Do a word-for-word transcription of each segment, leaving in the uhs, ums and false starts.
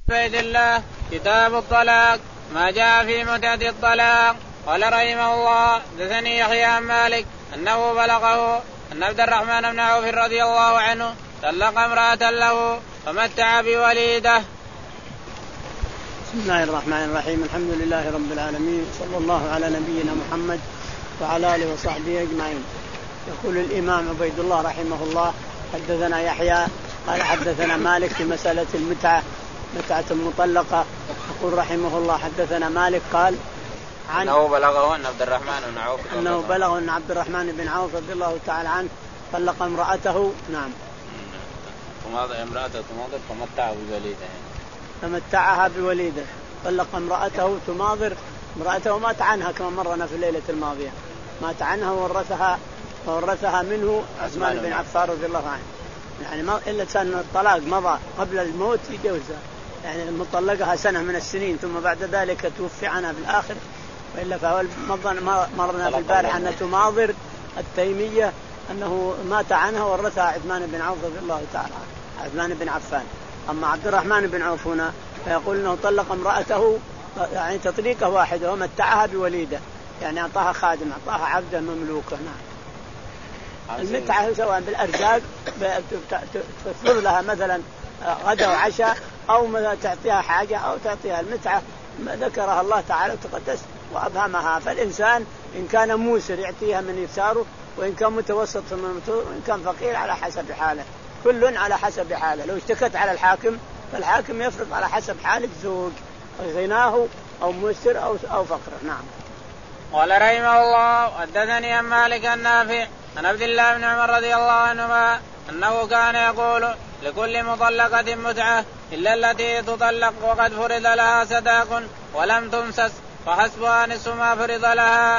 عبيد الله كتاب الطلاق ما جاء في متعة الطلاق. قال رحمه الله حدثني يحيى عن مالك أنه بلغه أن عبد الرحمن بن عوف رضي الله عنه طلق امرأة له فمتع بوليده. بسم الله الرحمن الرحيم. الحمد لله رب العالمين، صلى الله على نبينا محمد وعلى آله وصحبه أجمعين. يقول الإمام عبيد الله رحمه الله حدثنا يحيى قال حدثنا مالك في مسألة المتعة متعة المطلقة. يقول رحمه الله حدثنا مالك قال عن أنه بلغه أن عبد الرحمن بن عوف أنه بلغه أن عبد الرحمن بن عوف رضي الله تعالى عنه طلق امرأته. نعم. امرأته تماضر فمتعه بوليده فمتعها بوليده. طلق امرأته تماضر امرأته مات عنها كما مرنا في الليلة الماضية، مات عنها وورثها وورثها منه عثمان بن عفان رضي الله عنه. يعني ما إلا كان الطلاق مضى قبل الموت يجوزها، يعني مطلقها سنة من السنين ثم بعد ذلك توفي عنها في الآخر. وإلا فهو مرنا في البارحة أن تماضر التيمية أنه مات عنها وورثها عثمان بن عوف رضي الله تعالى عنه، عثمان بن عفان. أما عبد الرحمن بن عوف هنا فيقول أنه طلق امرأته يعني تطليقه واحدة ومتعها بوليده، يعني أعطاها خادم أعطاها عبدا مملوكا. نعم. المتعة سواء بالأرزاق تفرض لها مثلا غدا وعشاء أو تعطيها حاجة أو تعطيها المتعة ذكرها الله تعالى وتقدس وأبهمها. فالإنسان إن كان موسر يعطيها من يساره، وإن كان متوسط وإن كان فقير على حسب حاله، كل على حسب حاله. لو اشتكت على الحاكم فالحاكم يفرض على حسب حال الزوج غناه أو موسر أو أو فقر. نعم. قال رحمه الله حدثني عن مالك النافع عن عبد الله بن عمر رضي الله عنهما أنه كان يقول لكل مطلقة متعة إلا التي تطلق وقد فرض لها صداق ولم تمسس فحسبها نصف ما فرض لها.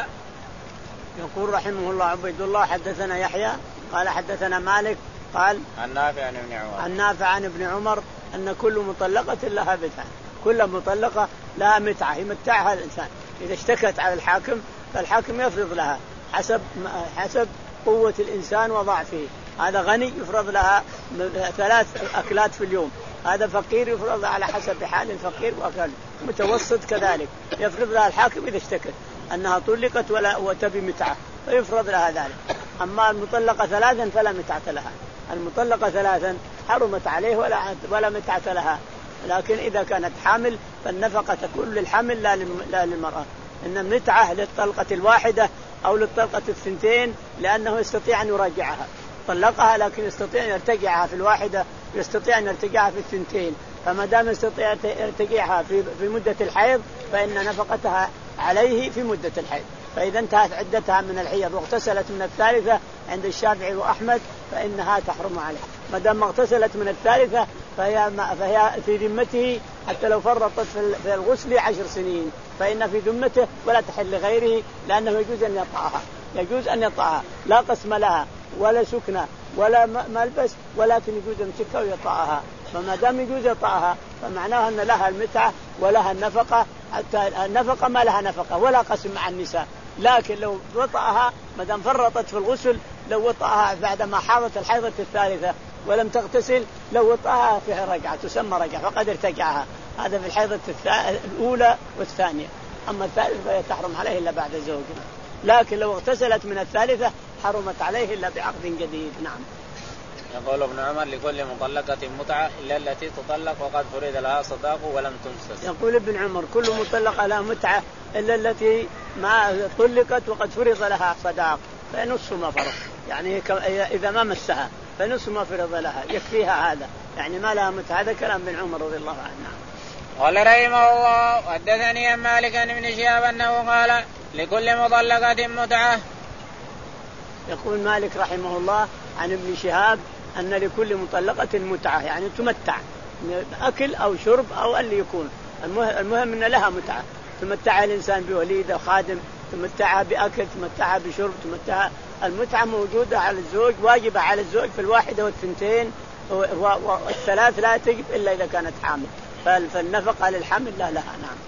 يقول رحمه الله عبيد الله حدثنا يحيى قال حدثنا مالك قال عن نافع عن ابن عمر عن نافع عن ابن عمر أن كل مطلقة لها متعة، كل مطلقة لها متعة يمتعها الإنسان. إذا اشتكت على الحاكم فالحاكم يفرض لها حسب حسب قوة الإنسان وضعفه. هذا غني يفرض لها ثلاث أكلات في اليوم، هذا فقير يفرض على حسب حال الفقير، وأكل متوسط كذلك يفرض لها الحاكم إذا اشتكت أنها طلقت ولا وتبي متعة فيفرض لها ذلك. أما المطلقة ثلاثا فلا متعة لها، المطلقة ثلاثا حرمت عليه ولا ولا متعة لها. لكن إذا كانت حامل فالنفقة تكون للحمل لا للمرأة. إن المتعة للطلقة الواحدة أو للطلقة الثنتين لأنه يستطيع أن يراجعها، طلقها لكن يستطيع أن يرتجعها في الواحدة، يستطيع أن يرتجعها في الثنتين. فما دام يستطيع أن يرتجعها في في مدة الحيض فإن نفقتها عليه في مدة الحيض. فإذا انتهت عدتها من الحيض واغتسلت من الثالثة عند الشافعي وأحمد فإنها تحرم عليه. ما دام اغتسلت من الثالثة فهي فهي في ذمته حتى لو فرطت في الغسل عشر سنين فإن في ذمته ولا تحل لغيره، لأنه يجوز أن يطأها، يجوز أن يطأها لا قسم لها ولا سكنة ولا ملبس، ولكن يجوز يمسكها ويطأها. فما دام يجوز يطأها فمعناها أن لها المتعة ولها النفقة، حتى النفقة ما لها نفقة ولا قسم مع النساء. لكن لو وطأها ما دام فرطت في الغسل، لو وطأها بعدما حاضت الحيضة الثالثة ولم تغتسل، لو وطأها فيها رجعة تسمى رجعة فقد ارتجعها. هذا في الحيضة الأولى والثانية. أما الثالثة فهي تحرم عليه إلا بعد زوج. لكن لو اغتسلت من الثالثة حرمت عليه إلا بعقد جديد. نعم. يقول ابن عمر لكل مطلقة متعة إلا التي تطلق وقد فرض لها صداق ولم تمسس. يقول ابن عمر كل مطلقة لها متعة إلا التي ما طلقت وقد فرض لها صداق فنصف ما فرض، يعني إذا ما مسها فنصف ما فرض لها يكفيها هذا، يعني ما لها متعة. هذا كلام ابن عمر رضي الله عنه. قال رحمه الله حدثني عن مالك عن ابن شهاب أنه قال لكل مطلقة متعة. يقول مالك رحمه الله عن ابن شهاب أن لكل مطلقة متعة، يعني تمتع أكل أو شرب أو اللي يكون، المهم أن لها متعة. تمتع الإنسان بوليده خادم، تمتعها بأكل، تمتعها بشرب، تمتعها. المتعة موجودة على الزوج، واجبة على الزوج في الواحدة والثنتين والثلاث لا تجب إلا إذا كانت حامل، فالنفقة للحمل لا لها. نعم.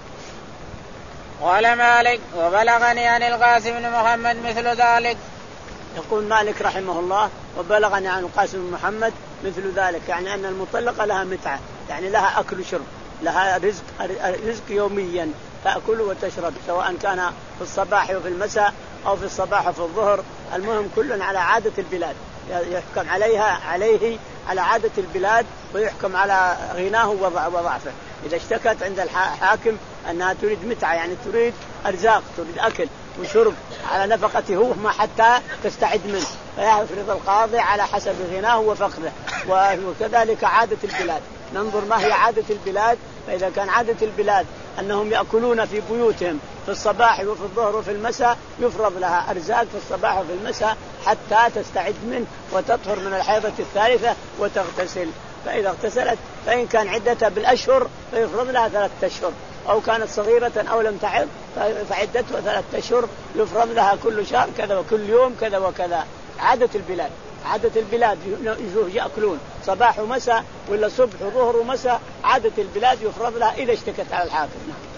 قال مالك وبلغني عن القاسم بن محمد مثل ذلك. يقول مالك رحمه الله وبلغني عن القاسم بن محمد مثل ذلك، يعني أن المطلقة لها متعة، يعني لها أكل وشرب، لها رزق رزق يوميا تأكل وتشرب، سواء كان في الصباح وفي المساء أو في الصباح وفي الظهر، المهم كل على عادة البلاد، يحكم عليها عليه على عادة البلاد، ويحكم على غناه وضعفه. إذا اشتكت عند الحاكم أنها تريد متعة، يعني تريد أرزاق، تريد أكل وشرب على نفقته هو ما حتى تستعد منه، فيفرض القاضي على حسب غناه وفقره. وكذلك عادة البلاد، ننظر ما هي عادة البلاد. فإذا كان عادة البلاد أنهم يأكلون في بيوتهم في الصباح وفي الظهر وفي المساء، يفرض لها أرزاق في الصباح وفي المساء حتى تستعد منه وتطهر من الحيضة الثالثة وتغتسل. فإذا اغتسلت فإن كان عدتها بالأشهر فيفرض لها ثلاثة أشهر، أو كانت صغيرة أو لم تعد فعدتها ثلاثة أشهر، يفرض لها كل شهر كذا وكل يوم كذا وكذا. عادة البلاد، عادة البلاد يأكلون صباح ومساء ولا صبح وظهر ومساء، عادة البلاد يفرض لها إذا اشتكت على الحاكم.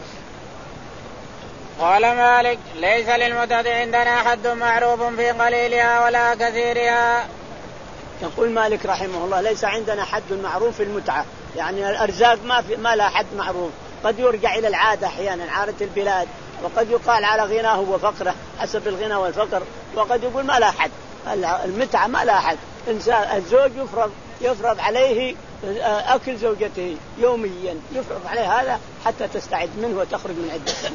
قال مالك: ليس للمتعة عندنا حد معروف في قليلها ولا كثيرها. يقول مالك رحمه الله: ليس عندنا حد معروف في المتعة، يعني الأرزاق ما في ما لها حد معروف، قد يرجع إلى العادة أحيانا، عادة البلاد، وقد يقال على غناه وفقره حسب الغنى والفقر، وقد يقول ما لها حد. المتعة ما لها حد، إنسان الزوج يفرض يفرض عليه أكل زوجته يوميا، يفرض عليه هذا حتى تستعد منه وتخرج من عدة.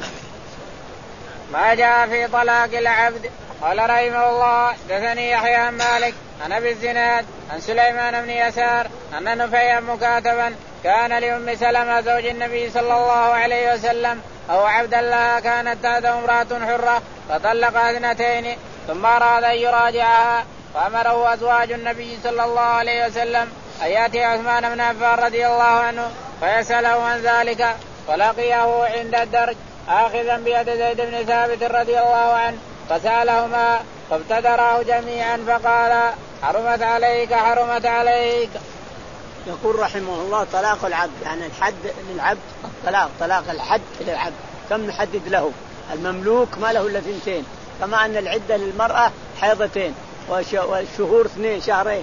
ما جاء في طلاق العبد. قال رحمه الله: حدثني يحيى عن مالك عن أبي الزناد عن سليمان بن يسار أن نفيا مكاتبا كان لأم سلمة زوج النبي صلى الله عليه وسلم أو عبدا لها كانت تحته امرأة حرة فطلقها اثنتين ثم أراد أن يراجعها، فأمره أزواج النبي صلى الله عليه وسلم أن يأتي عثمان بن عفان رضي الله عنه فيسأله عن ذلك، فلقيه عند الدرج آخذا بيد زيد بن ثابت رضي الله عنه، فسألهما فابتدراه جميعا فقال: حرمت عليك حرمت عليك. يقول رحمه الله: طلاق العبد، يعني الحد للعبد الطلاق، طلاق الحد للعبد كم نحدد له؟ المملوك ما له إلا ثنتين، كما أن العدة للمرأة حيضتين والشهور اثنين شهرين،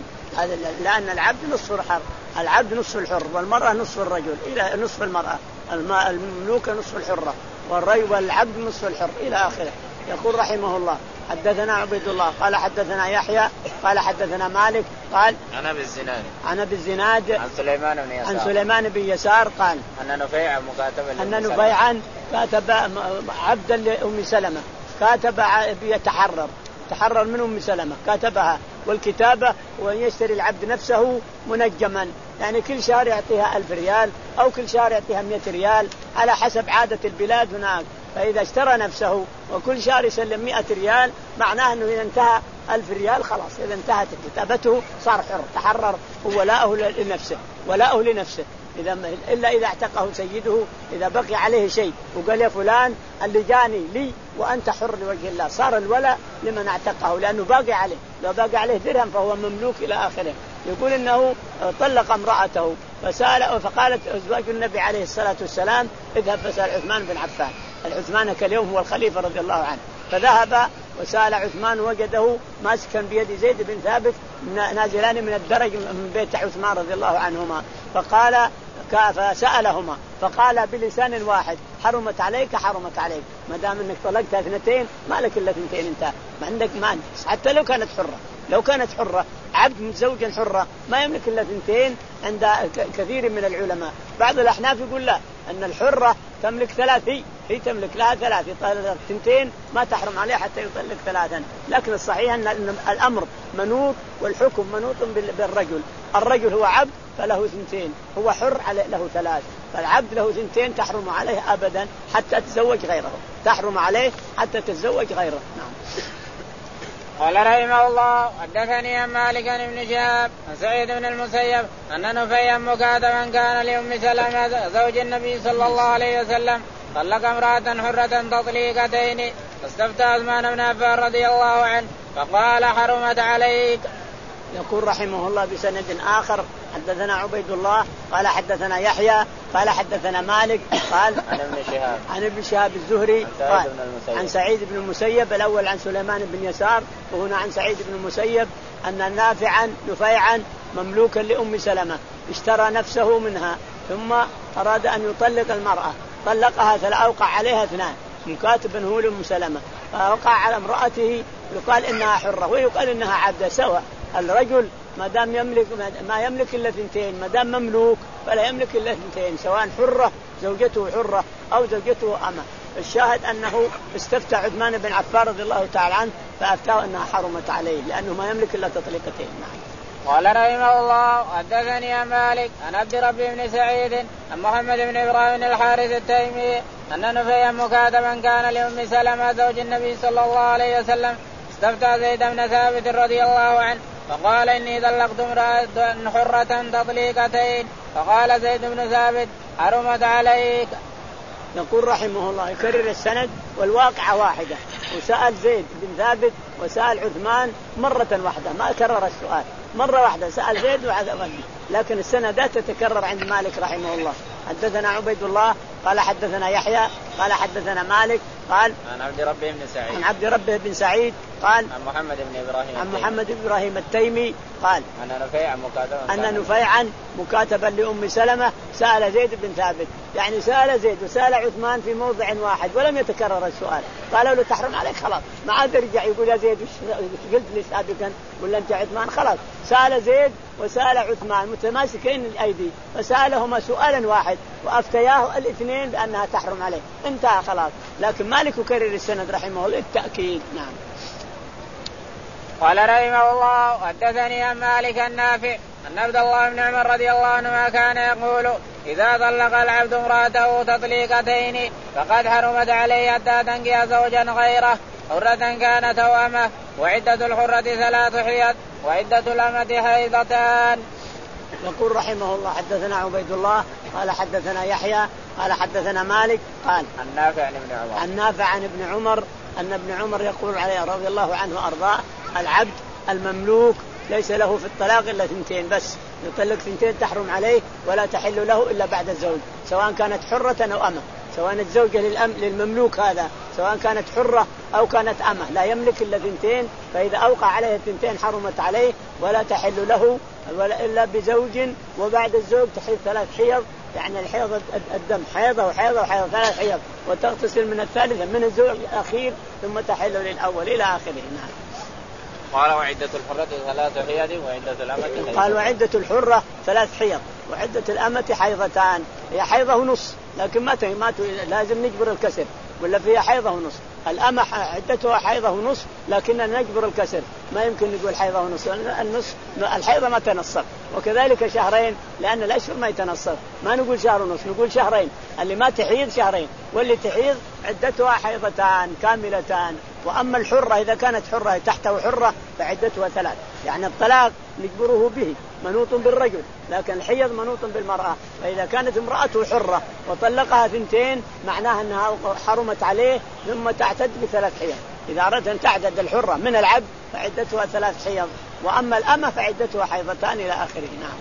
لأن العبد نصف الحر، العبد نصف الحر، والمرأة نصف الرجل إلى نصف المرأة، المملوك نصف الحرة، والرجل والعبد نصف الحر إلى آخره. يقول رحمه الله: حدثنا عبيد الله قال حدثنا يحيى قال حدثنا مالك قال أنا بالزناد أنا بالزناد عن سليمان بن يسار عن سليمان بن يسار قال أن نفيعا مكاتبا أن نفيعا كاتب عبدا لأم سلمة، كاتب يتحرر تحرر من أم سلمة، كاتبها، والكتابة وأن يشتري العبد نفسه منجما، يعني كل شهر يعطيها ألف ريال أو كل شهر يعطيها مئة ريال على حسب عادة البلاد هناك. فإذا اشترى نفسه وكل شهر يسلم مئة ريال، معناه أنه إذا انتهى ألف ريال خلاص، إذا انتهت كتابته صار حر، تحرر هو ولاؤه لنفسه ولاؤه لنفسه إذا إلا إذا اعتقه سيده، إذا بقي عليه شيء وقال يا فلان اللي جاني لي وأنت حر لوجه الله، صار الولاء لمن اعتقه لأنه باقي عليه، لو باقي عليه درهم فهو مملوك إلى آخره. يقول إنه طلق امرأته فسأل فقالت أزواج النبي عليه الصلاة والسلام: اذهب فسأل عثمان بن عفان، العثمان كاليوم هو الخليفة رضي الله عنه. فذهب وسأل عثمان وجده ماسكا بيد زيد بن ثابت نازلان من الدرج من بيت عثمان رضي الله عنهما، فقال فسألهما فقال بلسان واحد: حرمت عليك حرمت عليك، ما دام انك طلقتها اثنتين ما لك الا اثنتين، انت ما عندك مانع، حتى لو كانت حرة، لو كانت حرة عبد متزوجا حرة ما يملك الا اثنتين عند كثير من العلماء. بعض الأحناف يقول لا، أن الحرة تملك ثلاث، هي, هي تملك لها ثلاث، يطلق اثنتين ما تحرم عليه حتى يطلق ثلاثا. لكن الصحيح أن الأمر منوط والحكم منوط بالرجل، الرجل هو عبد فله اثنتين، هو حر له ثلاث، فالعبد له اثنتين تحرم عليه أبدا حتى تتزوج غيره، تحرم عليه حتى تتزوج غيره. نعم. قال رحمه الله: حدثني عن مالك بن شهاب عن سعيد بن المسيب أن نفيا مكاتبا كان لأم سلمة زوج النبي صلى الله عليه وسلم طلق امرأة حرة تطليقتين، فاستفتى عثمان بن عفان رضي الله عنه فقال: حرمت عليك. يقول رحمه الله بسند آخر: حدثنا عبيد الله قال حدثنا يحيى قال حدثنا مالك قال عن ابن شهاب عن ابن شهاب الزهري قال عن سعيد بن المسيب، الأول عن سليمان بن يسار وهنا عن سعيد بن المسيب، أن نافعا نفيعا مملوكا لأم سلمة اشترى نفسه منها ثم أراد أن يطلق المرأة طلقها فأوقع عليها اثنان مكاتب هو لأم سلمة فوقع على امرأته يقال إنها حرة ويقال إنها عبدة سواء. الرجل ما دام يملك ما يملك إلا اثنتين ما دام مملوك فلا يملك إلا اثنتين سواء حرة زوجته حرة أو زوجته أمة. الشاهد أنه استفتى عثمان بن عفان رضي الله تعالى عنه فأفتاه أنها حرمت عليه لأنه ما يملك إلا تطليقتين. قال رحمه الله حدثني مالك عن عبد ربي بن سعيد عن محمد بن إبراهيم الحارث التيمي أن نفيا مكاتبا كان لأم سلمة زوج النبي صلى الله عليه وسلم استفتى زيد بن ثابت رضي الله عنه فقال إني طلقت امرأة حرة تطليقتين فقال زيد بن ثابت حرمت عليك. يقول رحمه الله يكرر السند والواقعة واحدة وسأل زيد بن ثابت وسأل عثمان مرة واحدة ما كرر السؤال مرة واحدة سأل زيد وعثمان لكن السندات تتكرر عند مالك رحمه الله. حدثنا عبيد الله قال حدثنا يحيى قال حدثنا مالك قال عن عبد ربه بن سعيد عن عبد ربه بن سعيد قال عن محمد بن إبراهيم عن محمد بن إبراهيم التيمي قال أن نفيعا مكاتبا أن نفيعا مكاتبا لأم سلمة سأل زيد بن ثابت يعني سأل زيد وسأل عثمان في موضع واحد ولم يتكرر السؤال. قالوا له تحرم عليك خلاص ما عاد يرجع يقول يا زيد قلت لي سابقا ولا أنت عثمان خلاص. سأل زيد وسأل عثمان متماسكين الأيدي فسألهما سؤالا واحد وأفتياه الاثنين بأنها تحرم عليه انتهى خلاص. لكن مالك يكرر السند رحمه الله التأكيد. نعم. قال رحمه الله حدثني عن مالك النافع أن عبد الله بن عمر رضي الله عنهما كان يقول إذا طلق العبد امرأته تطليقتين فقد حرمت عليه حتى تنكح زوجا غيره حرة كانت أو أمة وعدة الحرة ثلاث حيض وعدة الأمة حيضتان. يقول رحمه الله حدثنا عبيد الله قال حدثنا يحيى قال حدثنا مالك قال النافع عن ابن عمر النافع عن ابن عمر أن ابن عمر يقول عليه رضي الله عنه وأرضاه العبد المملوك ليس له في الطلاق إلا ثنتين بس يطلق ثنتين تحرم عليه ولا تحل له إلا بعد الزوج سواء كانت حرة أو أمة سواء الزوجة للأم للمملوك هذا سواء كانت حرة أو كانت أمة لا يملك إلا ثنتين فإذا أوقع عليه الثنتين حرمت عليه ولا تحل له ولا إلا بزوج وبعد الزوج تحل ثلاث حيض يعني الحيض الدم حيضة وحيضة وحيضة ثلاث حيض وتغتسل من الثالثة من الزوج الأخير ثم تحل للأول إلى آخره. نعم. قال وعدة الحرة ثلاث حيض وعدة الأمة قال وعدة الحرة ثلاث حيض وعدة الأمة حيضتان هي حيضة ونص لكن ما ما لازم نجبر الكسر ولا فيها حيضة ونص. الأمة عدتها حيضة ونص لكننا نجبر الكسر ما يمكن نقول حيضة ونص النص الحيضة ما تنصف وكذلك شهرين لأن الأشهر ما يتنصف ما نقول شهر ونص نقول شهرين اللي ما تحيض شهرين واللي تحيض عدتها حيضتان كاملتان. وأما الحرة إذا كانت حرة تحته حرة فعدتها ثلاث يعني الطلاق نجبره به منوط بالرجل لكن الحيض منوط بالمرأة. فإذا كانت امرأته حرة وطلقها ثنتين معناها أنها حرمت عليه ثم تعتد بثلاث حيض. إذا أردت أن تعدد الحرة من العبد فعدتها ثلاث حيض وأما الأمة فعدتها حيضتان إلى آخره. نعم.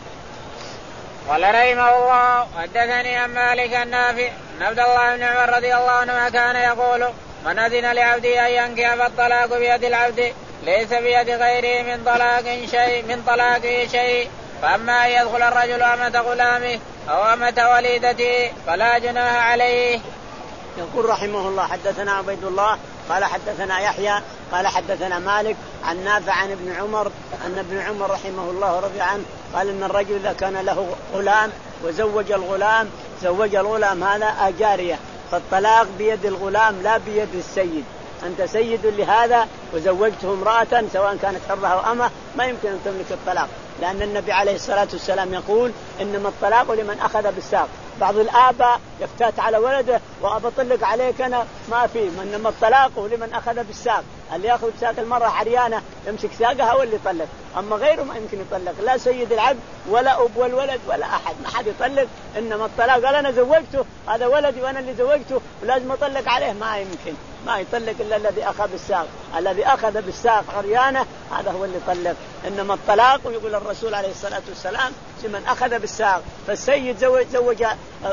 قال رحمه الله حدثني عن مالك النافع أن عبد الله بن عمر رضي الله عنه كان يقول من أذن لعبده أن ينكح فالطلاق بيد العبد ليس بيد غيره من طلاق شيء من طلاقه شيء فأما أن يدخل الرجل أمة غلامه أو أمة وليدته فلا جناح عليه. يقول رحمه الله حدثنا عبيد الله قال حدثنا يحيى قال حدثنا مالك عن نافع عن ابن عمر أن ابن عمر رحمه الله رضي عنه قال إن الرجل إذا كان له غلام وزوج الغلام زوج الغلام هذا جارية فالطلاق بيد الغلام لا بيد السيد. أنت سيد لهذا وزوجته امرأة سواء كانت حرة أو أمة ما يمكن أن تملك الطلاق لأن النبي عليه الصلاة والسلام يقول إنما الطلاق لمن أخذ بالساق. بعض الآباء يفتات على ولده وأبطلق عليك أنا ما فيه إنما الطلاق لمن أخذ بالساق اللي يأخذ ساق المرأة عريانة يمسك ساقها واللي يطلق أما غيره ما يمكن يطلق لا سيد العبد ولا أب والولد ولا أحد ما حد يطلق. إنما الطلاق قال أنا زوجته هذا ولدي وأنا اللي زوجته ولازم أطلق عليه ما يمكن ما يطلق إلا الذي أخذ بالساق الذي أخذ بالساق عريانة هذا هو اللي يطلق. إنما الطلاق يقول الرسول عليه الصلاة والسلام لمن أخذ بالساق فالسيد زوج, زوج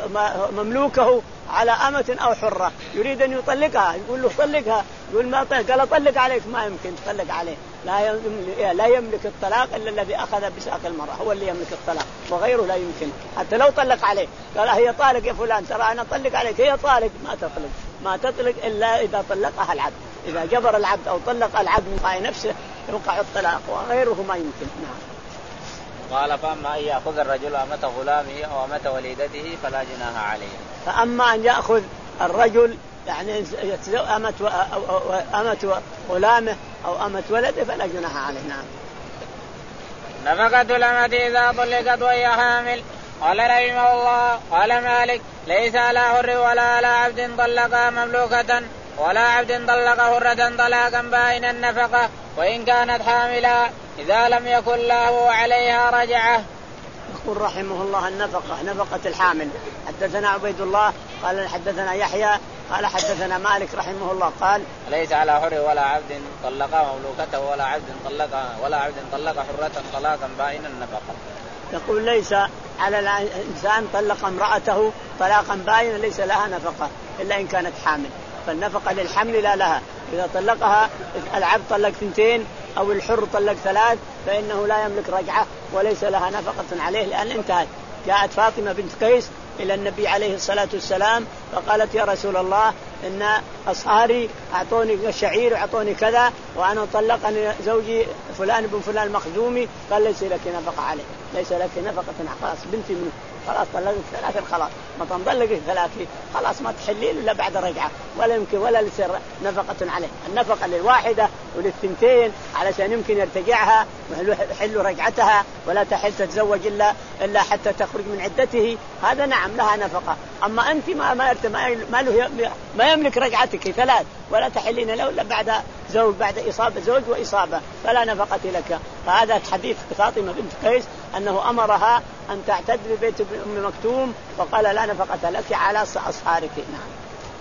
مملوكه على أمة أو حرة يريد أن يطلقها يقول له طلقها يقول ما طلق قال طلق عليك ما يمكن تطلق عليه لا يملك, لا يملك الطلاق إلا الذي أخذ بساق المرأة، هو اللي يملك الطلاق، وغيره لا يمكن. حتى لو طلق عليه قال هي طالق يا فلان ترى أنا أطلق عليك، هي طالق، ما تطلق ما تطلق إلا إذا طلقها العبد. إذا جبر العبد أو طلق العبد من نفسه يوقع الطلاق، وغيره ما يمكن. نعم. قال فأما أن يأخذ الرجل أمة غلامه أو أمة وليدته فلا جناح عليه. فأما أن يأخذ الرجل يعني أمة أمة غلامه أو أمة ولده فلا جناح عليه. نعم. نفقة الأمة إذا طلقت وهي حامل. قال رحمه الله قال مالك ليس على حر ولا على عبد طلق مملوكة ولا عبد طلق حرة طلاقا بائن النفقة وإن كانت حاملا إذا لم يكن له عليها رجعة. يقول رحمه الله النفقة نفقة الحامل. حدثنا عبيد الله قال حدثنا يحيى قال حدثنا مالك رحمه الله قال ليس على حر ولا عبد طلق مملوكته ولا عبد طلق ولا عبد طلق حرة طلاقا بائن النفقة. يقول ليس على الإنسان طلق امرأته طلاقا بائنا ليس لها نفقة إلا إن كانت حامل، فالنفقة للحمل لا لها. إذا طلقها العبد طلق ثنتين أو الحر طلق ثلاث فإنه لا يملك رجعة وليس لها نفقة عليه لأن انتهت. جاءت فاطمة بنت قيس إلى النبي عليه الصلاة والسلام فقالت يا رسول الله إن أصهاري أعطوني شعير وأعطوني كذا وأنا طلقني زوجي فلان بن فلان المخزومي، قال ليس لك نفقة عليه، ليس لك نفقة، خلاص بنتي منه، خلاص طلقت ثلاثة خلاص ما تنطلق ثلاثة خلاص ما تحلين إلا بعد رجعة ولا يمكن ولا لسر نفقة عليه. النفقة للواحدة وللثنتين علشان يمكن يرتجعها ويحل رجعتها ولا تحل تتزوج إلا إلا حتى تخرج من عدته، هذا نعم لها نفقة. أما أنت ما ما ما له ما يملك رجعتك ثلاث ولا تحلين له إلا بعد زوج بعد إصابة زوج وإصابة فلا نفقة لك. فهذا حديث فاطمة بنت قيس أنه أمرها أن تعتد ببيت أم مكتوم وقال لا نفقة لك على أصهارك. نعم.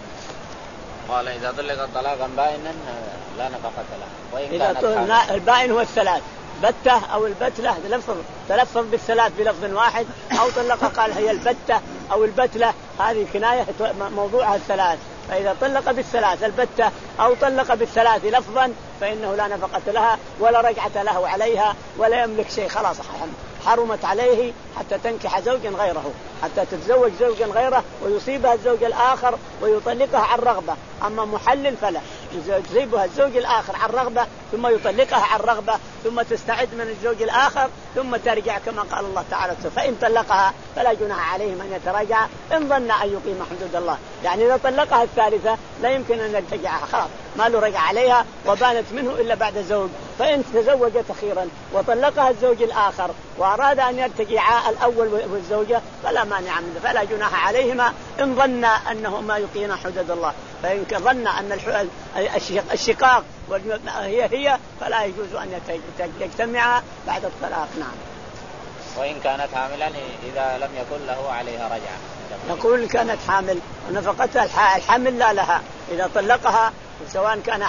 قال إذا طلق طلاقا بائنا لا نفقة له وإن كانت البائن هو الثلاث بتة أو البتلة تلفظ تلفظ بالثلاث بلفظ واحد أو طلق قال هي البتة أو البتلة هذه كناية موضوعها الثلاث. فإذا طلق بالثلاث البتة أو طلق بالثلاث لفظا فإنه لا نفقة لها ولا رجعة له عليها ولا يملك شيء، خلاص حرمت عليه حتى تنكح زوجا غيره، حتى تتزوج زوجا غيره ويصيبها الزوج الآخر ويطلقها عن رغبة. أما محلل فلا، يصيبها الزوج الآخر عن رغبة ثم يطلقها عن رغبة ثم تستعد من الزوج الآخر ثم ترجع كما قال الله تعالى فإن طلقها فلا جناح عليهم أن يتراجع إن ظن أن يقيم حدود الله. يعني إذا طلقها الثالثة لا يمكن أن يرتجعها، خلاص ما له رجع عليها وبانت منه إلا بعد زوج. فإن تزوجت أخيرا وطلقها الزوج الآخر وأراد أن يرتجع الأول والزوجة فلا مانع منه فلا جناح عليهما إن ظن أنه ما يقيم حدود الله. فإن ظن أن الشقاق هي هي فلا يجوز أن يجتمعا بعد الطلاق. نعم. وإن كانت حاملا إذا لم يكن له عليها رجعة. نقول كانت حامل ونفقتها الحمل لا لها إذا طلقها سواء كان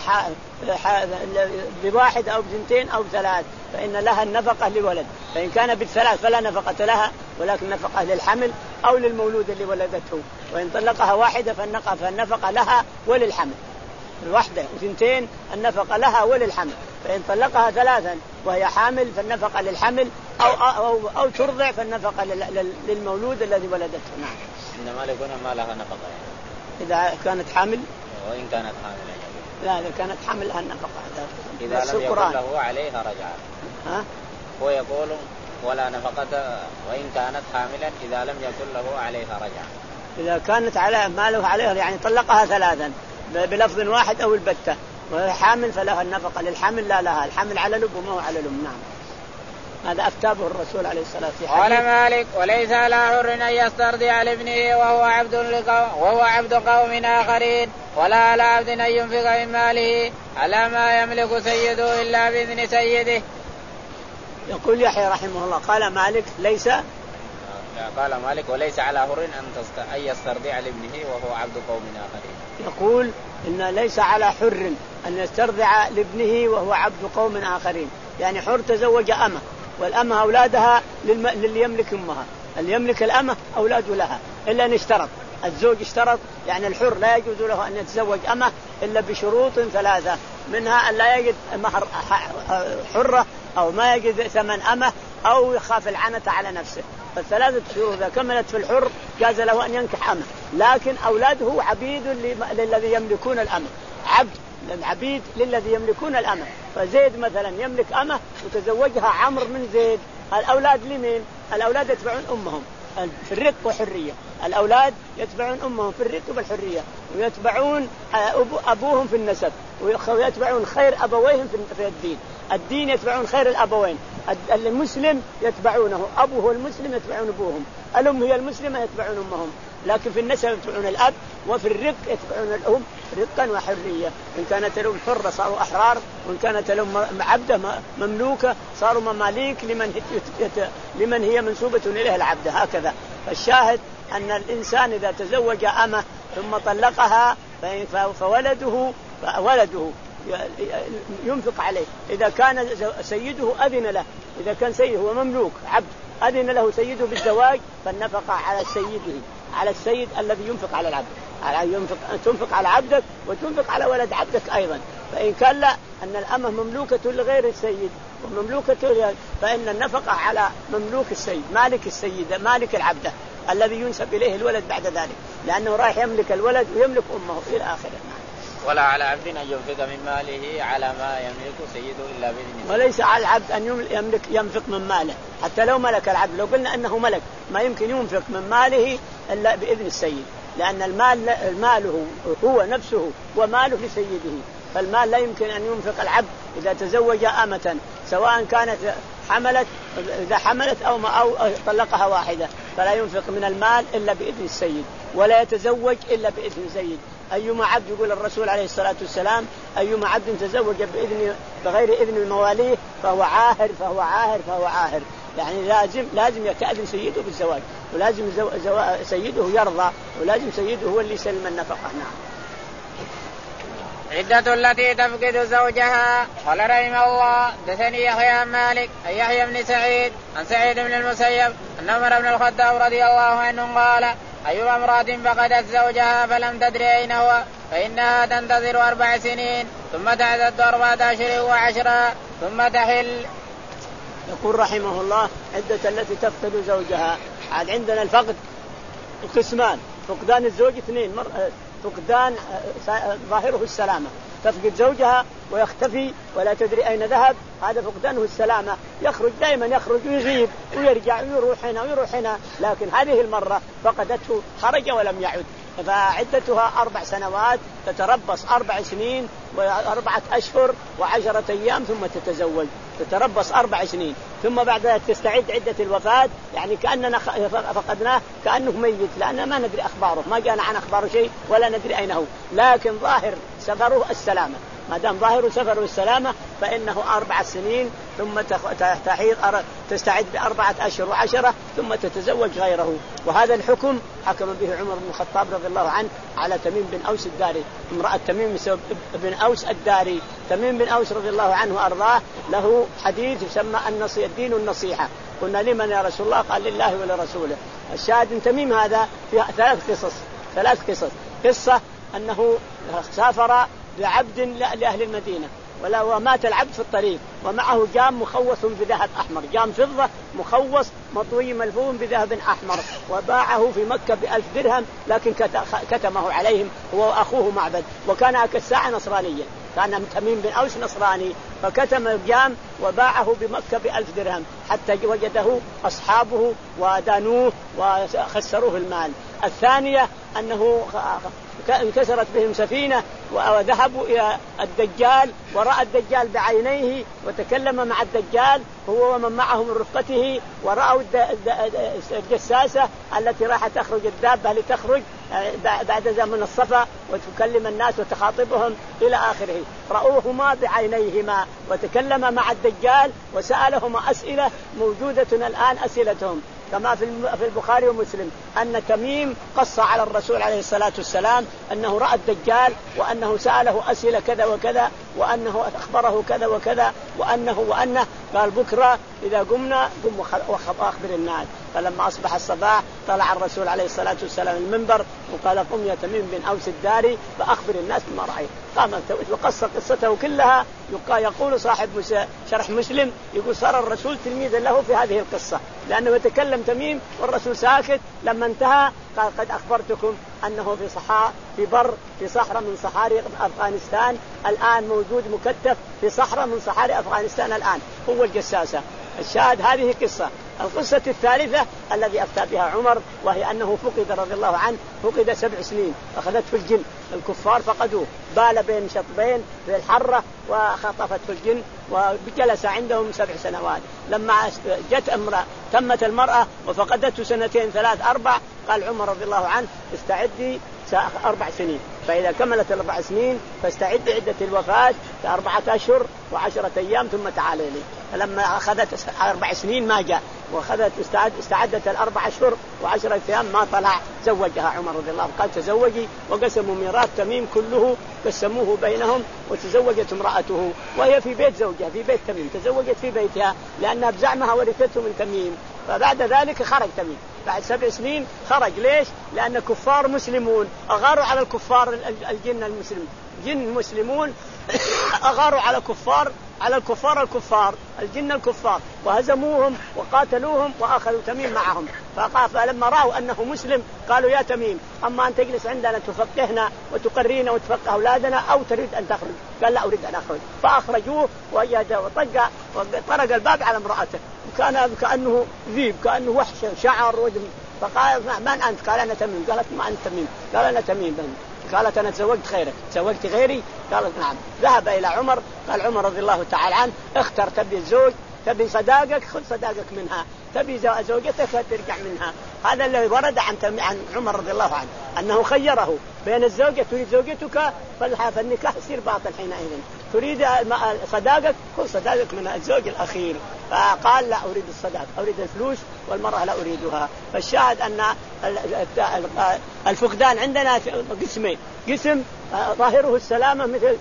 بواحد أو بثنتين أو ثلاث فإن لها النفقة لولد. فإن كان بالثلاث فلا نفقة لها ولكن نفقة للحمل أو للمولود اللي ولدته. وإن طلقها واحدة فالنفقة لها وللحمل، الواحدة وثنتين النفقة لها وللحمل. فإن طلقها ثلاثا وهي حامل فالنفقة للحمل أو, أو, أو, أو ترضع فالنفقة للمولود الذي ولدته. نعم. إنما لكون ما لها نفقة إذا كانت حامل وإن كانت حامل لا إذا كانت حامل لها النفقة إذا لم يكن له عليها رجعة. ها؟ هو يقول ولا نفقة وإن كانت حاملا إذا لم يكن له عليها رجعة. إذا كانت على ما له عليها يعني طلقها ثلاثا بلفظ واحد أو البتة وهي حامل فلها النفقة للحمل لا لها، الحمل على لب وما هو على لب. نعم. هذا أفتابه الرسول عليه الصلاة والسلام. قال مالك وليس على حر أن يسترضع لابنه وهو عبد لقوم وهو عبد قوم آخرين ولا على عبد أن ينفق من ماله على ما يملك سيده إلا بإذن سيده. يقول يحيى رحمه الله قال مالك ليس قال مالك وليس على حر أن يسترضع لابنه وهو عبد قوم آخرين. يقول إن ليس على حر أن يسترضع لابنه وهو عبد قوم آخرين، يعني حر تزوج أمه والأمة أولادها للي يملك أمها، اللي يملك الأمة أولاده لها إلا أن اشترط الزوج اشترط يعني الحر لا يجوز له أن يتزوج أمه إلا بشروط ثلاثة، منها أن لا يجد مهر حرة أو ما يجد ثمن أمه أو يخاف العنة على نفسه. فالثلاثة شروط إذا كملت في الحر جاز له أن ينكح أمه. لكن أولاده عبيد للذي يملكون الأمة، عبد العبيد للذي يملكون الأمة. فزيد مثلا يملك أمة وتزوجها عمرو من زيد، الأولاد لمين؟ الأولاد يتبعون أمهم في الرق وحرية، الأولاد يتبعون أمهم في الرق والحرية، ويتبعون أبوهم في النسب، ويتبعون خير أبويهم في الدين. الدين يتبعون خير الأبوين، المسلم يتبعونه، أبوه المسلم يتبعون أبوهم، الأم هي المسلمة يتبعون أمهم. لكن في النسب يتبعون الأب، وفي الرق يتبعون الأم رقا وحرية. إن كانت لهم حرة صاروا أحرار، وإن كانت لهم عبدة مملوكة صاروا مماليك لمن لمن هي منسوبة إليه العبدة. هكذا. فالشاهد أن الإنسان إذا تزوج أمه ثم طلقها فولده فولده ينفق عليه إذا كان سيده أذن له، إذا كان سيده هو مملوك عبد أذن له سيده بالزواج فالنفقة على سيده، على السيد الذي ينفق على العبد، على ينفق تنفق على عبدك وتنفق على ولد عبدك أيضا. فإن كان لا أن الأمة مملوكة لغير السيد ومملوكة فإن النفقة على مملوك السيد، مالك السيد، مالك العبدة الذي ينسب إليه الولد بعد ذلك، لأنه رايح يملك الولد ويملك أمه إلى آخره. ولا على عبد أن ينفق من ماله على ما يملك سيده إلا بإذنه. وليس على العبد أن يملك ينفق من ماله، حتى لو ملك العبد، لو قلنا أنه ملك ما يمكن ينفق من ماله إلا بإذن السيد، لأن المال ماله هو نفسه وماله لسيده. فالمال لا يمكن أن ينفق العبد إذا تزوج أمة، سواء كانت حملت إذا حملت أو ما أو طلقها واحدة، فلا ينفق من المال إلا بإذن السيد، ولا يتزوج إلا بإذن السيد. أيما عبد يقول الرسول عليه الصلاة والسلام أيما عبد تزوج بإذن بغير إذن مواليه فهو عاهر فهو عاهر فهو عاهر. يعني لازم لازم يتأذن سيده بالزواج، ولازم سيده يرضى، ولازم سيده هو اللي يسلم النفقة. نعم. عدة التي تفقد زوجها. قال رحمه الله دثني يحيى عن مالك أن يحيى بن سعيد عن سعيد بن المسيب أن عمر بن الخطاب رضي الله عنه قال أيما امرأة فقدت زوجها فلم تدري أين هو فإنها تنتظر أربع سنين ثم تعتد أربعة أشهر وعشرة ثم تحل. يقول رحمه الله عدة التي تفقد زوجها. عاد عندنا الفقد قسمان، فقدان الزوج اثنين، فقدان ظاهره السلامة، تفقد زوجها ويختفي ولا تدري أين ذهب، هذا فقدانه السلامة، يخرج دائما يخرج ويغيب ويرجع ويروح هنا ويروح هنا، لكن هذه المرة فقدته خرج ولم يعد. فعدتها أربع سنوات، تتربص أربع سنين وأربعة أشهر وعشرة أيام ثم تتزوج، تتربص أربع سنين ثم بعد ذلك تستعد عدة الوفاة، يعني كأننا فقدناه كأنه ميت، لأن ما ندري أخباره، ما جاءنا عن أخباره شيء ولا ندري أين هو، لكن ظاهر سفره السلامة، ما دام ظاهر سفره السلامة فإنه أربع سنين ثم تحيض تستعد بأربعة أشهر وعشرة ثم تتزوج غيره. وهذا الحكم حكم به عمر بن الخطاب رضي الله عنه على تميم بن أوس الداري، امرأة تميم بن أوس الداري. تميم بن أوس رضي الله عنه وأرضاه له حديث يسمى النصيحة، الدين النصيحة. قلنا لمن يا رسول الله؟ قال لله ولرسوله. الشاهد تميم هذا فيها ثلاث قصص ثلاث قصص قصة أنه سافر بعبد لأهل المدينة ولا ومات العبد في الطريق، ومعه جام مخوص بذهب أحمر، جام فضة مخوص مطوي ملفوف بذهب أحمر، وباعه في مكة بألف درهم، لكن كتمه عليهم هو وأخوه معبد، وكان كالساعة نصرانية، كان تميم بن أوس نصراني، فكتم الجام وباعه بمكة بألف درهم حتى وجده أصحابه ودانوه وخسروه المال. الثانية أنه انكسرت بهم سفينة وذهبوا إلى الدجال ورأى الدجال بعينيه وتكلم مع الدجال هو ومن معه من رفقته، ورأوا الجساسة التي راح تخرج الدابة لتخرج بعد زمن الصفا وتكلم الناس وتخاطبهم إلى آخره، رأوهما بعينيهما وتكلم مع الدجال وسألهما أسئلة موجودة الآن أسئلتهم كما في البخاري ومسلم أن تميم قص على الرسول عليه الصلاة والسلام أنه رأى الدجال وأنه سأله أسئلة كذا وكذا وأنه أخبره كذا وكذا وأنه وأنه قال بكرة إذا قمنا قم وأخبر الناس، فلما أصبح الصباح طلع الرسول عليه الصلاة والسلام المنبر وقال قم يا تميم بن أوس الداري فأخبر الناس بما رأيت. قام وقص قصته كلها. يقول صاحب شرح مسلم يقول صار الرسول تلميذا له في هذه القصة لأنه يتكلم تميم والرسول ساكت. لما انتهى قال قد أخبرتكم أنه في صحراء في بر في صحراء من صحاري أفغانستان الآن موجود مكتف في صحراء من صحاري أفغانستان الآن هو الجساسة. الشاهد هذه قصة. القصة الثالثة الذي أفتى بها عمر وهي أنه فقد رضي الله عنه فقد سبع سنين أخذته الجن. الكفار فقدوه بال بين شطبين في الحرة وخطفته الجن وجلس عندهم سبع سنوات. لما جت امرأة تمت المرأة وفقدته سنتين ثلاث أربع قال عمر رضي الله عنه استعدي أربع سنين فإذا كملت الأربع سنين فاستعد عدة الوفاة أربعة أشهر وعشرة أيام ثم تعالي لي. فلما أخذت أربع سنين ما جاء وأخذت استعد استعدت الأربع أشهر وعشرة أيام ما طلع زوجها عمر رضي الله عنه قال تزوجي وقسموا ميراث تميم كله قسموه بينهم وتزوجت امرأته وهي في بيت زوجها في بيت تميم تزوجت في بيتها لأنها بزعمها ورثته من تميم. فبعد ذلك خرج تميم بعد سبع سنين خرج. ليش؟ لأن كفار مسلمون أغاروا على الكفار الجن المسلم جن مسلمون أغاروا على كفار على الكفار الكفار الجن الكفار وهزموهم وقاتلوهم وأخذوا تميم معهم. فلما رأوا أنه مسلم قالوا يا تميم أما أن تجلس عندنا تفقهنا وتقرينا وتفقه أولادنا أو تريد أن تخرج؟ قال لا أريد أن أخرج. فأخرجوه وطق وطرق الباب على امرأته وكان كأنه ذيب كأنه وحش شعر وجه. فقال من أنت؟ قال أنا تميم. قالت ما أنت تميم؟ قال أنا تميم بن. قالت أنا تزوجت غيرك تزوجت غيري؟ قالت نعم. ذهب إلى عمر قال عمر رضي الله تعالى عنه اختر تبي الزوج تبي صداقك خذ صداقك منها تبي زوجتك فترجع منها. هذا اللي ورد عن عن عمر رضي الله عنه أنه خيره بين الزوجة تريد زوجتك فالنكاح يصير باطل حينئذ تريد صداقك خذ صداقك من الزوج الأخير. فقال لا أريد الصداق أريد الفلوس والمرأة لا أريدها. فالشاهد أن الفقدان عندنا قسمين قسم ظاهره السلامة مثل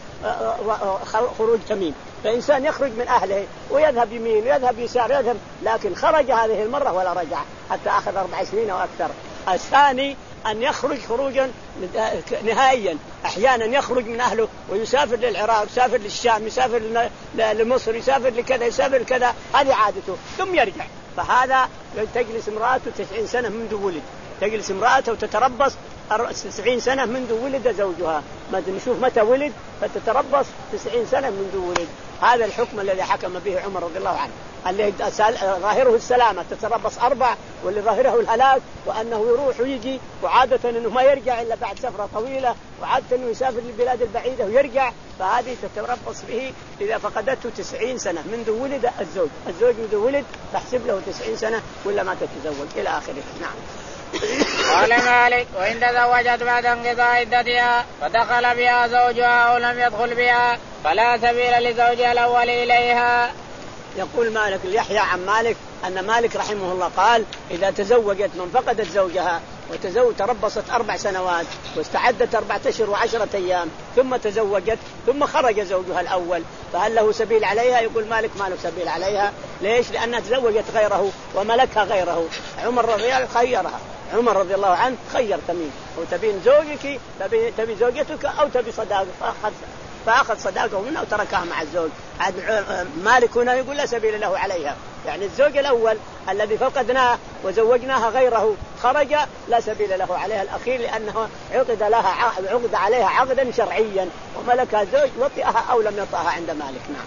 خروج تميم فإنسان يخرج من أهله ويذهب يمين ويذهب يسار يذهب لكن خرج هذه المرة ولا رجع حتى أخذ أربع سنين وأكثر. الثاني أن يخرج خروجا نهائيا أحيانا يخرج من أهله ويسافر للعراق يسافر للشام يسافر لمصر يسافر لكذا يسافر لكذا هذه عادته ثم يرجع. فهذا تجلس امرأته تسعين سنة منذ ولد تجلس امرأته وتتربص تسعين سنة منذ ولد زوجها ما نشوف متى ولد فتتربص تسعين سنة منذ ولد. هذا الحكم الذي حكم به عمر رضي الله عنه اللي ظاهره السلامة تتربص أربع واللي ظاهره الهلاك وأنه يروح ويجي وعادة أنه ما يرجع إلا بعد سفرة طويلة وعادة أنه يسافر للبلاد البعيدة ويرجع. فهذه تتربص به إذا فقدته تسعين سنة منذ ولد الزوج الزوج منذ ولد تحسب له تسعين سنة ولا ما تتزوج إلى آخره. نعم. قال مالك وإن تزوجت بعد انقضاء عدتها فدخل بها زوجها أو لم يدخل بها فلا سبيل لزوجها الأول إليها. يقول مالك يحيى عن مالك أن مالك رحمه الله قال إذا تزوجت من فقدت زوجها وتزوج تربصت أربع سنوات واستعدت أربعة أشهر وعشرة أيام ثم تزوجت ثم خرج زوجها الأول فهل له سبيل عليها؟ يقول مالك ما له سبيل عليها. ليش؟ لأنها تزوجت غيره وملكها غيره. عمر رضي الله عنه خيرها عمر رضي الله عنه خير تميم أو تبين زوجك تبي, تبي زوجتك أو تبي صداقك فأخذ فأخذ صداقه منها وتركها مع الزوج. مالك هنا يقول لا سبيل له عليها يعني الزوج الأول الذي فقدناه وزوجناها غيره خرج لا سبيل له عليها الأخير لأنه عقد لها عقد عليها عقدا شرعيا وملكها زوج وطئها أو لم يطئها عند مالك. نعم.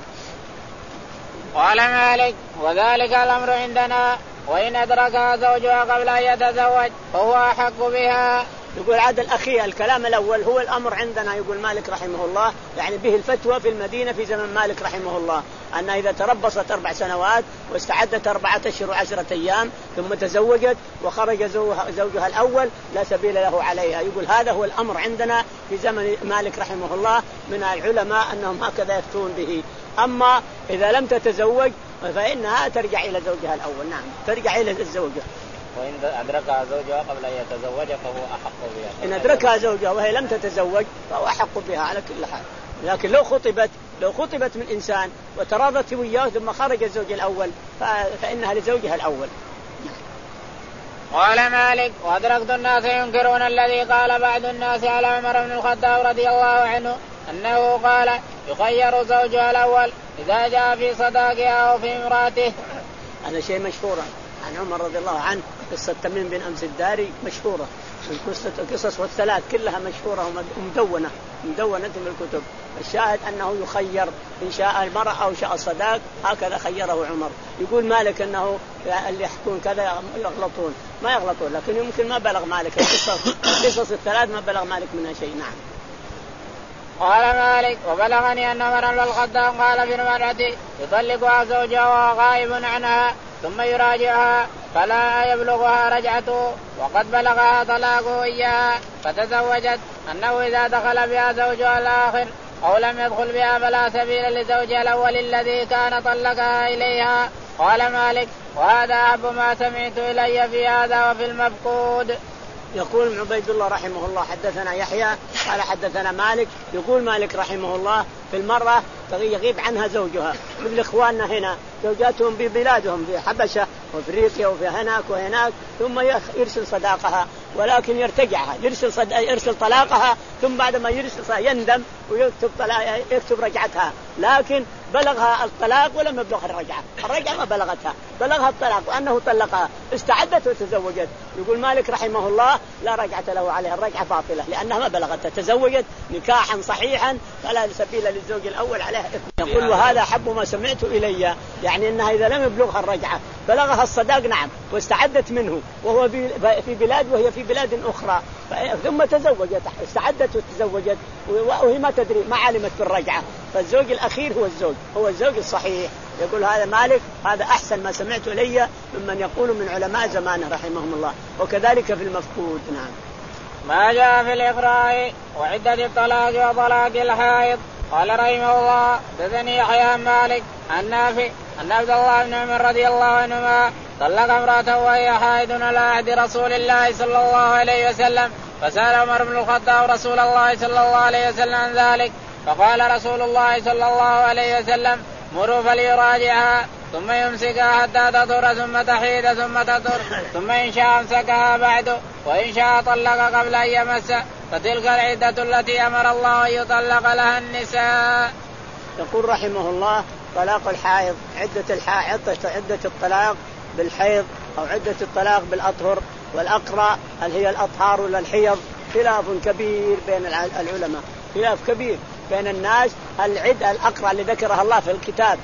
قال مالك وذلك الأمر عندنا وإن أدركها زوجها قبل أن يتزوج فهو أحق بها. يقول عاد الأخير الكلام الأول هو الأمر عندنا. يقول مالك رحمه الله يعني به الفتوى في المدينة في زمن مالك رحمه الله أن إذا تربصت أربع سنوات واستعدت أربعة أشهر وعشرة أيام ثم تزوجت وخرج زوجها الأول لا سبيل له عليها. يقول هذا هو الأمر عندنا في زمن مالك رحمه الله من العلماء أنهم هكذا يفتون به. أما إذا لم تتزوج فإنها ترجع إلى زوجها الأول. نعم ترجع إلى الزوجة. وإن أدركها زوجها قبل أن يتزوج فهو أحق بها. إن أدركها زوجها وهي لم تتزوج فهو أحق بها على كل حال. لكن لو خطبت لو خطبت من إنسان وتراضت وياه ثم خرج الزوج الأول فإنها لزوجها الأول. قال مالك وأدركت الناس ينكرون الذي قال بعض الناس على عمر بن الخطاب رضي الله عنه أنه قال يخير زوجها الأول إذا جاء في صداقها أو في امراته. هذا شيء مشهور عن عمر رضي الله عنه. قصة تميم بن أمس الداري مشهورة. القصص والثلاث كلها مشهورة ومدونة مدونة من الكتب. الشاهد أنه يخير إن شاء المرأة أو شاء الصداق هكذا خيره عمر. يقول مالك أنه اللي يحكون كذا يغلطون ما يغلطون لكن يمكن ما بلغ مالك القصص الثلاث ما بلغ مالك منها شيء. نعم. قال مالك وبلغني أن عمر بن الخطاب قال في المرأة يطلقها زوجها وهو غائب عنها ثم يراجعها فلا يبلغها رجعته وقد بلغها طلاقه إياها فتزوجت أنه إذا دخل بها زوجها الآخر أو لم يدخل بها فلا سبيل لزوجها الأول الذي كان طلقها إليها. قال مالك وهذا أحب ما سمعت إلي في هذا وفي المفقود. يقول عبيد الله رحمه الله حدثنا يحيى قال حدثنا مالك. يقول مالك رحمه الله في المرة يغيب عنها زوجها مثل إخواننا هنا زوجاتهم ببلادهم في حبشة وفريقيا وفي هناك وهناك ثم يرسل صداقها ولكن يرتجعها يرسل, صد... يرسل طلاقها ثم بعد ما يرسل يندم ويكتب طلاق... يكتب رجعتها لكن بلغها الطلاق ولم يبلغها الرجعة. الرجعة ما بلغتها بلغها الطلاق وأنه طلقها استعدت وتزوجت. يقول مالك رحمه الله لا رجعة له عليها الرجعة باطلة لأنها ما بلغتها تزوجت نكاحا صحيحا فلا سبيل للزوج الأول عليها. يقول وهذا أحب ما سمعت إلي يعني أنها إذا لم يبلغها الرجعة بلغها الصداق نعم واستعدت منه وهو في بلاد وهي في بلاد أخرى ثم تزوجت استعدت وتزوجت وهي ما تدري ما علمت بالرجعة فالزوج الأخير هو الزوج هو الزوج الصحيح. يقول هذا مالك هذا أحسن ما سمعت إلي ممن يقول من علماء زمانه رحمهم الله. وكذلك في المفقود. نعم. ما جاء في الإقراء وعدة الطلاق وطلاق الحائض. قال رحمه الله حدثني يحيى مالك عن نافع أن عبد الله بن عمر رضي الله عنهما طلق امرأته وهي حائض على عهد رسول الله صلى الله عليه وسلم فسأل عمر بن الخطاب رسول الله صلى الله عليه وسلم عن ذلك فقال رسول الله صلى الله عليه وسلم مروا فليراجعها ثم يمسكها حتى تطهر ثم تحيد ثم تطهر ثم إن شاء امسكها بعد وإن شاء طلق قبل أن يمس فتلك العدة التي أمر الله أن يطلق لها النساء. يقول رحمه الله طلاق الحائض عدة الحائض عدة الطلاق بالحيض أو عدة الطلاق بالأطهر والأقرأ هل هي الأطهار ولا الحيض خلاف كبير بين العلماء خلاف كبير بين الناس. العدة الأقرأ اللي ذكرها الله في الكتاب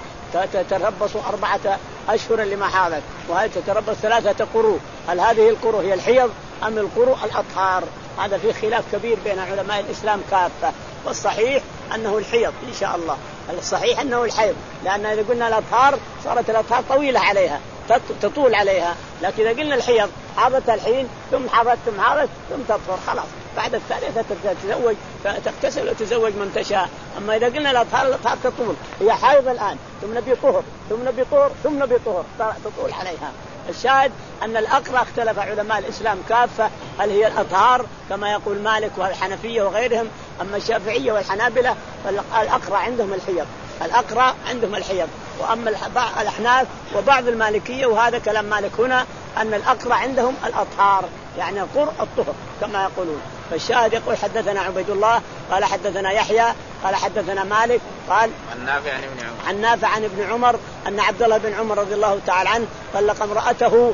تتربص أربعة أشهر لما حاضر وهي تتربص ثلاثة قروء هل هذه القروء هي الحيض أم القروء الأطهار؟ هذا فيه خلاف كبير بين علماء الإسلام كافة والصحيح أنه الحيض إن شاء الله الصحيح أنه الحيض لأن إذا قلنا الأطهار صارت الأطهار طويلة عليها تطول عليها لكن إذا قلنا الحيض حاضت الحين ثم حاضت ثم حاضت ثم تطهر خلاص بعد الثالثة تتزوج تغتسل وتزوج من تشاء. أما إذا قلنا الأطهار الأطهار تطول هي حيض الآن ثم نبي طهر ثم نبي طهر ثم نبي طهر تطول عليها. الشاهد أن الأقرأ اختلف علماء الإسلام كافة هل هي الأطهار كما يقول مالك والحنفية وغيرهم. أما الشافعية والحنابلة فالأقرأ عندهم الحيض الأقرأ عندهم الحيض. وأما الأحناف وبعض المالكية وهذا كلام مالك هنا أن الأقرأ عندهم الأطهار يعني القرء الطهر كما يقولون. فالشاهد يقول حدثنا عبيد الله قال حدثنا يحيى قال حدثنا مالك قال عن نافع عن ابن عمر عن نافع عن ابن عمر أن عبد الله بن عمر رضي الله تعالى عنه طلق امرأته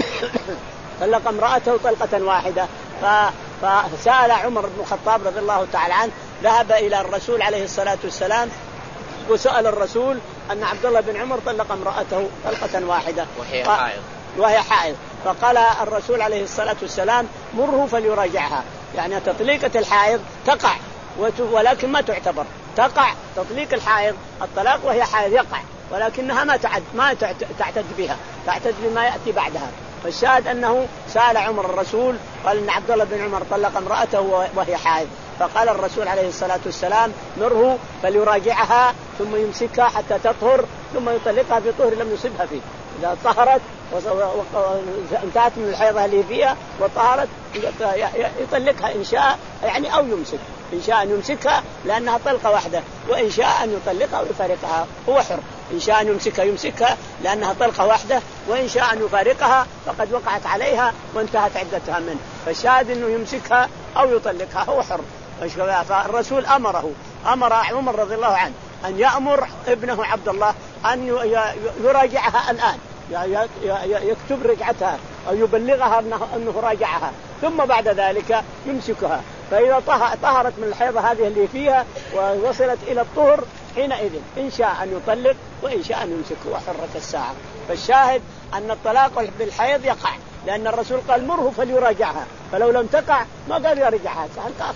طلق امرأته طلقة واحدة فسأل عمر بن الخطاب رضي الله تعالى عنه ذهب إلى الرسول عليه الصلاة والسلام وسأل الرسول أن عبد الله بن عمر طلق امرأته طلقة واحدة وهي حائض وهي حائض فقال الرسول عليه الصلاة والسلام مره فليراجعها يعني تطليقة الحائض تقع ولكن ما تعتبر تقع تطليق الحائض الطلاق وهي حائض يقع ولكنها ما تعد ما تعتد بها تعتد بما يأتي بعدها. فالشاهد أنه سأل عمر الرسول قال إن عبد الله بن عمر طلق امرأته وهي حائض فقال الرسول عليه الصلاة والسلام مره فليراجعها ثم يمسكها حتى تطهر ثم يطلقها في طهر لم يصبها فيه. إذا طهرت وانتهت من الحيضة اللي فيها وطهرت يطلقها إن شاء يعني أو يمسك إن شاء أن يمسكها لأنها طلقة واحدة وإن شاء أن يطلقها ويفارقها هو حر. إن شاء أن يمسكها يمسكها لأنها طلقة واحدة، وإن شاء أن يفارقها فقد وقعت عليها وانتهت عدتها منه. فالشاهد أنه يمسكها أو يطلقها هو حر. فالرسول أمره أمر عمر رضي الله عنه أن يأمر ابنه عبد الله أن يراجعها الآن، يكتب رجعتها أو يبلغها أنه راجعها، ثم بعد ذلك يمسكها. فإذا طهرت من الحيضة هذه اللي فيها ووصلت إلى الطهر حينئذ إن شاء أن يطلق وإن شاء أن يمسك وحرة الساعة. فالشاهد أن الطلاق بالحيض يقع، لأن الرسول قال مره فليراجعها، فلو لم تقع ما قال يرجعها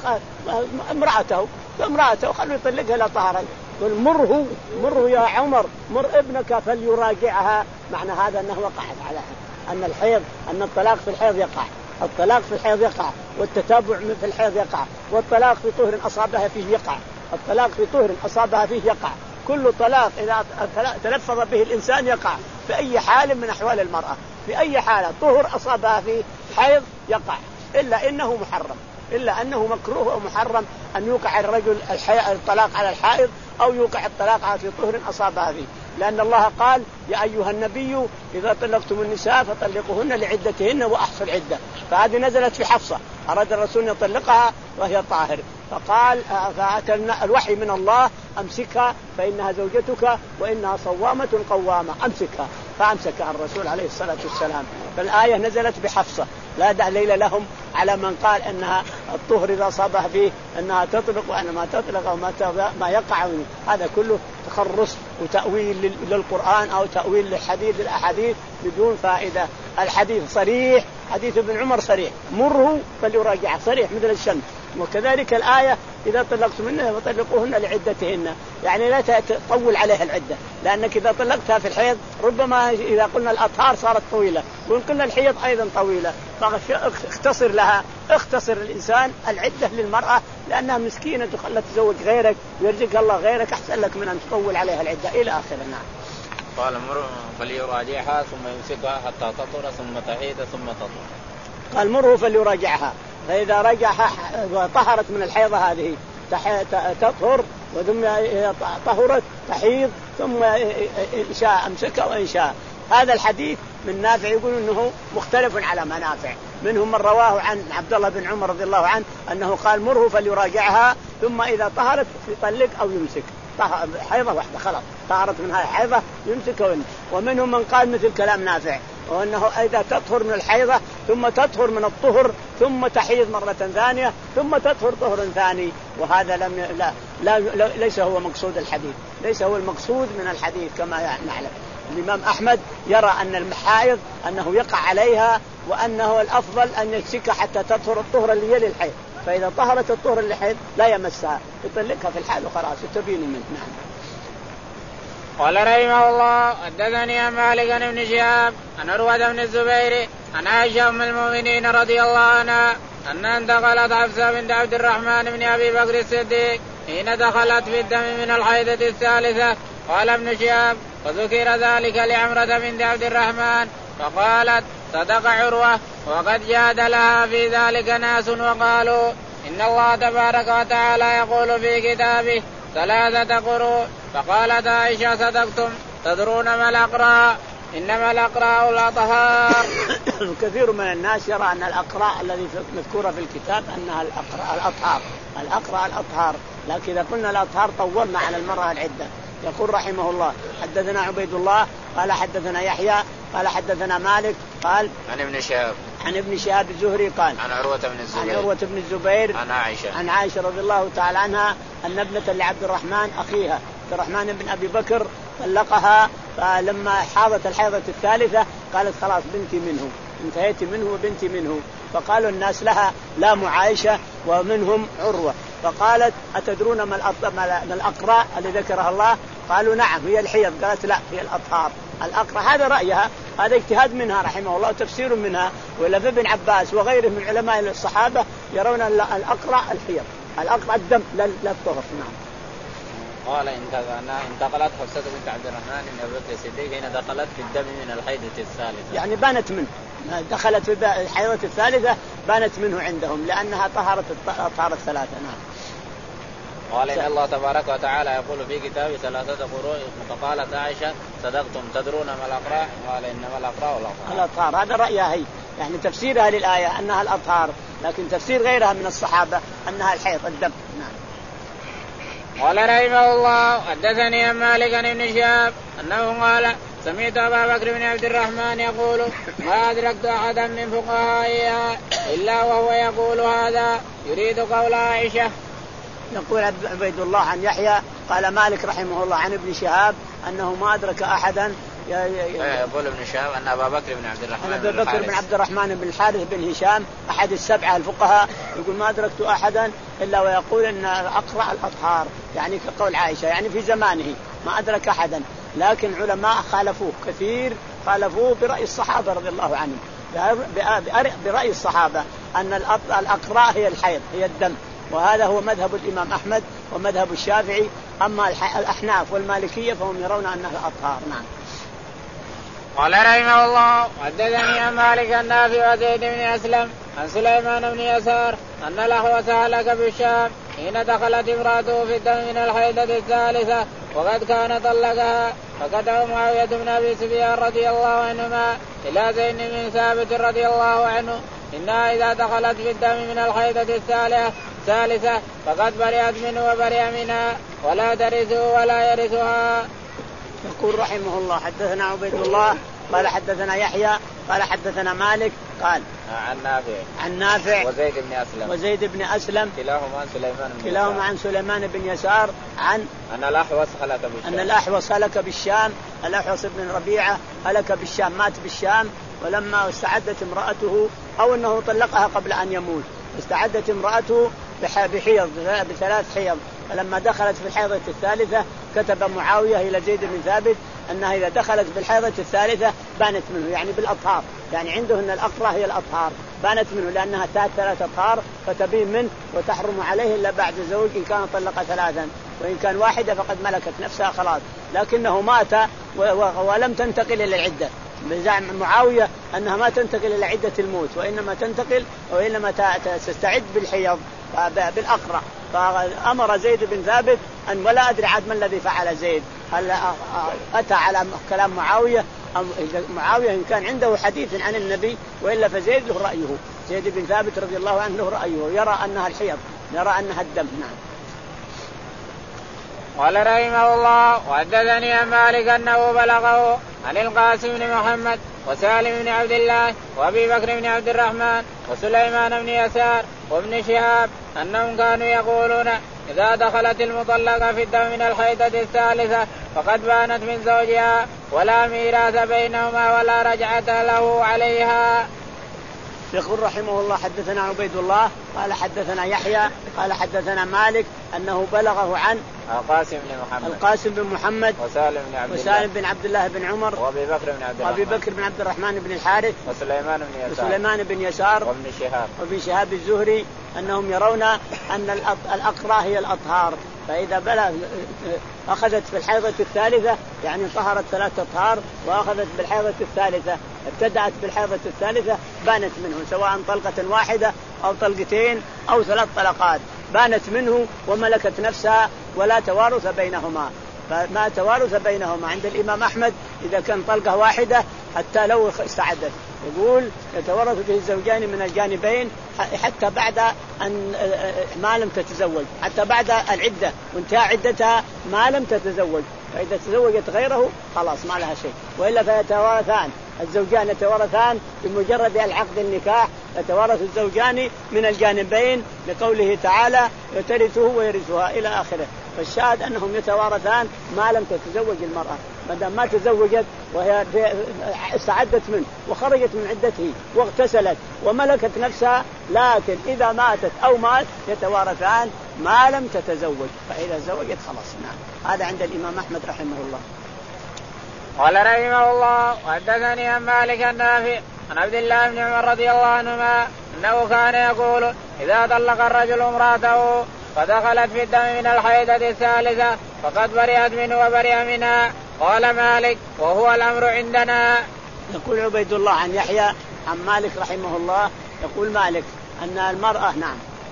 امرأته فامرأته خلوا يطلقها لا طهرا. مره مره يا عمر مر ابنك فليراجعها، معنى هذا أنه وقعت على أن الحيض أن الطلاق في الحيض يقع، الطلاق في الحيض يقع، والتتابع في الحيض يقع، والطلاق في طهر أصابها فيه يقع، الطلاق في طهر أصابها فيه يقع. كل طلاق إذا تلفظ به الإنسان يقع في أي حال من أحوال المرأة، في أي حالة طهر أصابها فيه حيض يقع، إلا إنه محرم، إلا أنه مكروه ومحرم أن يوقع الرجل الطلاق على الحائض أو يوقع الطلاق في طهر أصابها فيه، لأن الله قال يا أيها النبي إذا طلقتم النساء فطلقوهن لعدتهن وأحصوا العدة. فهذه نزلت في حفصة، أراد الرسول أن يطلقها وهي طاهر، فقال فأتى الوحي من الله أمسكها فإنها زوجتك وإنها صوامة قوامة، أمسكها، فأمسكها الرسول عليه الصلاة والسلام. فالآية نزلت بحفصة لا دليل لهم على من قال أنها الطهر إذا صابها فيه أنها تطلق وأنا ما تطلق أو ما ما يقع. هذا كله تخرص وتأويل للقرآن أو تأويل للحديث الأحاديث بدون فائدة. الحديث صريح، حديث ابن عمر صريح، مره فليراجع صريح مثل الشمس. وكذلك الآية إذا طلقتم منها فطلقوهن لعدتهن، يعني لا تطول عليها العدة، لأنك إذا طلقتها في الحيض ربما إذا قلنا الأطهار صارت طويلة وإن قلنا الحيض أيضا طويلة، فاختصر لها اختصر الإنسان العدة للمرأة لأنها مسكينة تخلى تزوج غيرك ويرزقها الله غيرك أحسن لك من أن تطول عليها العدة إلى آخره. نعم. قال مر فليراجعها ثم يمسكها حتى تطهر ثم تحيض ثم تطهر. قال مره فليراجعها، فإذا رجعها طهرت من الحيضة هذه تطهر، وثم طهرت تحيض، ثم إن شاء أمسكها وإن شاء. هذا الحديث من نافع يقول إنه مختلف على منافع، منهم من رواه عن عبد الله بن عمر رضي الله عنه أنه قال مره فليراجعها ثم إذا طهرت يطلق أو يمسك، حيضة واحدة خلاص طهرت منها حيضة يمسكها. ومنهم من قال مثل كلام نافع وأنه إذا تطهر من الحيضة ثم تطهر من الطهر ثم تحيض مرة ثانية ثم تطهر طهر ثاني، وهذا لم لا, لا, لا ليس هو مقصود الحديث، ليس هو المقصود من الحديث كما نعلم. الإمام أحمد يرى أن المحايض أنه يقع عليها وأنه الأفضل أن يمسكها حتى تطهر الطهر اللي يلي الحيض، فإذا طهرت الطهر اللي حيض لا يمسها يطلقها في الحال وخلاص وتبين منه. نعم. قال رحمه الله حدثني عن مالك عن ابن شهاب عن عروة بن الزبير عن عائشة أم المؤمنين رضي الله عنها أن انتقلت حفصة بنت عبد الرحمن بن أبي بكر الصديق حين دخلت في الدم من الحيضة الثالثة. قال ابن شهاب وذكر ذلك لعمرة بنت عبد الرحمن فقالت صدق عروة وقد جاد لها في ذلك ناس وقالوا إن الله تبارك وتعالى يقول في كتابه ثلاثة قروء. فقالت عائشة صدقتم تدرون ما الأقراء إنما الأقراء الأطهار. كثير من الناس يرى أن الأقراء الذي مذكورة في الكتاب أنها الأقراء الأطهار، الأقراء الأطهار، لكن إذا قلنا الأطهار طولنا على المرأة العدة. يقول رحمه الله حدثنا عبيد الله قال حدثنا يحيى قال حدثنا مالك قال عن ابن شهاب عن ابن شهاب الزهري قال عن عروة بن الزبير عن عروة بن الزبير عن عائشة عن عائشة رضي الله تعالى عنها أن ابنة لعبد الرحمن أخيها عبد الرحمن بن أبي بكر طلقها، فلما حاضت الحيضة الثالثة قالت خلاص بنتي منه، انتهيت منه وبنتي منه. فقالوا الناس لها لا معايشة ومنهم عروة، فقالت أتدرون ما الأقراء اللي ذكرها الله؟ قالوا نعم هي الحيض، قالت لا هي الأطهار الأقراء. هذا رأيها، هذا اجتهاد منها رحمه الله وتفسير منها، ولا ابن عباس وغيره من علماء الصحابة يرون الأقراء الحيض، الأقراء الدم لا الطهر. نعم. قال انتقلت حفصة بنت عبد الرحمن بن أبي بكر الصديق حين دخلت في الدم من الحيضة الثالثة، يعني بانت منه، دخلت في الحيضة الثالثة بانت منه عندهم لأنها طهرت الطهارة الثلاثة. نعم. قال إن الله تبارك وتعالى يقول في كتابه ثلاثة قروء. فقالت عائشة صدقتم تدرون ما الأقراء؟ قال إنما الأقراء والأطهار. الأطهار هذا رأيها هي، يعني تفسيرها للآية أنها الأطهار، لكن تفسير غيرها من الصحابة أنها الحيض الدم. نعم. قال رحمه الله حدثني عن مالك عن ابن شهاب أنه قال سمعت أبا بكر بن عبد الرحمن يقول ما أدركت أحدا من فقهائها إلا وهو يقول هذا يريد قول عائشة. يقول عبيد الله عن يحيى قال مالك رحمه الله عن ابن شهاب أنه ما أدرك أحدا. يقول ابن شهاب أن أبا بكر بن عبد الرحمن أبا بكر بن عبد الرحمن بن الحارث بن هشام أحد السبعة الفقهاء يقول ما أدركت أحدا إلا ويقول أن أقرأ الأطهار، يعني كقول عائشة، يعني في زمانه ما أدرك أحدا. لكن علماء خالفوه كثير، خالفوه برأي الصحابة رضي الله عنهم، برأي الصحابة أن الأقراء هي الحيض هي الدم، وهذا هو مذهب الإمام أحمد ومذهب الشافعي. أما الأحناف والمالكية فهم يرون أنها الأطهار. نعم. قال رحمه الله حدثني عن مالك النافع وزيد بن أسلم عن سليمان بن يسار أن الأحوص هلك بالشام حين دخلت امرأته في الدم من الحيضة الثالثة وقد كان طلقها، فكتب معاوية بن أبي سفيان رضي الله عنهما إلى زيد بن ثابت رضي الله عنه إنها إذا دخلت في الدم من الحيضة الثالثة فقد برئت منه وبرئ منها ولا ترثه ولا يرثها. يقول رحمه الله حدثنا عبيد الله قال حدثنا يحيى قال حدثنا مالك قال عن نافع عن نافع وزيد بن أسلم وزيد بن أسلم كلاهما عن سليمان بن كلاهما عن سليمان بن يسار عن أن الأحوص هلك بالشام أن الأحوص هلك بالشام الأحوص بن ربيعة هلك بالشام مات بالشام، ولما استعدت امرأته أو أنه طلقها قبل أن يموت استعدت امرأته بحيض بثلاث حيض، فلما دخلت في الحيضة الثالثة كتب معاوية إلى زيد بن ثابت أنها إذا دخلت بالحيضة الثالثة بانت منه، يعني بالأطهار، يعني عنده أن الأقرى هي الأطهار، بانت منه لأنها تات ثلاث أطهار فتبين منه وتحرم عليه إلا بعد زوج إن كان طلق ثلاثا، وإن كان واحدة فقد ملكت نفسها خلاص. لكنه مات ولم تنتقل إلى العدة، بزعم معاوية أنها ما تنتقل إلى عدة الموت وإنما تنتقل وإنما تستعد بالحيض بالأقرى. فأمر زيد بن ثابت أن ولا أدري عاد ما الذي فعل زيد، هل أتى على كلام معاوية أم معاوية إن كان عنده حديث عن النبي، وإلا فزيد له رأيه، زيد بن ثابت رضي الله عنه له رأيه، يرى أنها الحيض يرى أنها الدم. نعم. قال رحمه الله وحدثني عن مالك أنه بلغه عن القاسم بن محمد وسالم بن عبد الله وأبي بكر بن عبد الرحمن وسليمان بن يسار وابن شهاب أنهم كانوا يقولون إذا دخلت المطلقة في الدم من الحيضة الثالثة فقد بانت من زوجها ولا ميراث بينهما ولا رجعة له عليها. يقول رحمه الله حدثنا عبيد الله قال حدثنا يحيى قال حدثنا مالك أنه بلغه عن القاسم بن محمد القاسم بن محمد وسالم بن عبد الله وسالم بن عبد الله بن عمر وأبي بكر بن عبد وأبي بكر بن عبد الرحمن بن الحارث وسليمان بن يسار وسليمان بن يسار وابن شهاب وابن شهاب الزهري أنهم يرون أن الأقرى هي الأطهار، فإذا بلغ أخذت في الحيضة الثالثة يعني طهرت ثلاثة أطهار وأخذت بالحيضة الثالثة ابتدأت بالحيضة الثالثة بانت منه سواء طلقة واحدة أو طلقتين أو ثلاث طلقات، بانت منه وملكت نفسها ولا توارث بينهما. فما توارث بينهما عند الإمام أحمد إذا كان طلقة واحدة حتى لو استعدت، يقول يتورث به الزوجان من الجانبين حتى بعد أن ما لم تتزوج، حتى بعد العدة وانتهى عدتها ما لم تتزوج، فإذا تزوجت غيره خلاص ما لها شيء، وإلا فيتوارثان الزوجان يتوارثان بمجرد العقد النكاح، يتوارث الزوجان من الجانبين لقوله تعالى يترثه ويرثها إلى آخره. فالشاهد أنهم يتوارثان ما لم تتزوج المرأة، ما دام ما تزوجت وهي استعدت منه وخرجت من عدته واغتسلت وملكت نفسها، لكن إذا ماتت أو مات يتوارثان ما لم تتزوج، فإذا زوجت خلاص. نعم. هذا عند الإمام أحمد رحمه الله. قال رحمه الله وحدثني عن مالك النافع عن عبد الله بن عمر رضي الله عنهما أنه كان يقول إذا طلق الرجل امرأته فدخلت في الدم من الحيضة الثالثة فقد برئت منه وبرئ منها. قال مالك وهو الأمر عندنا. يقول عبيد الله عن يحيى عن مالك رحمه الله يقول مالك أن المرأة نعم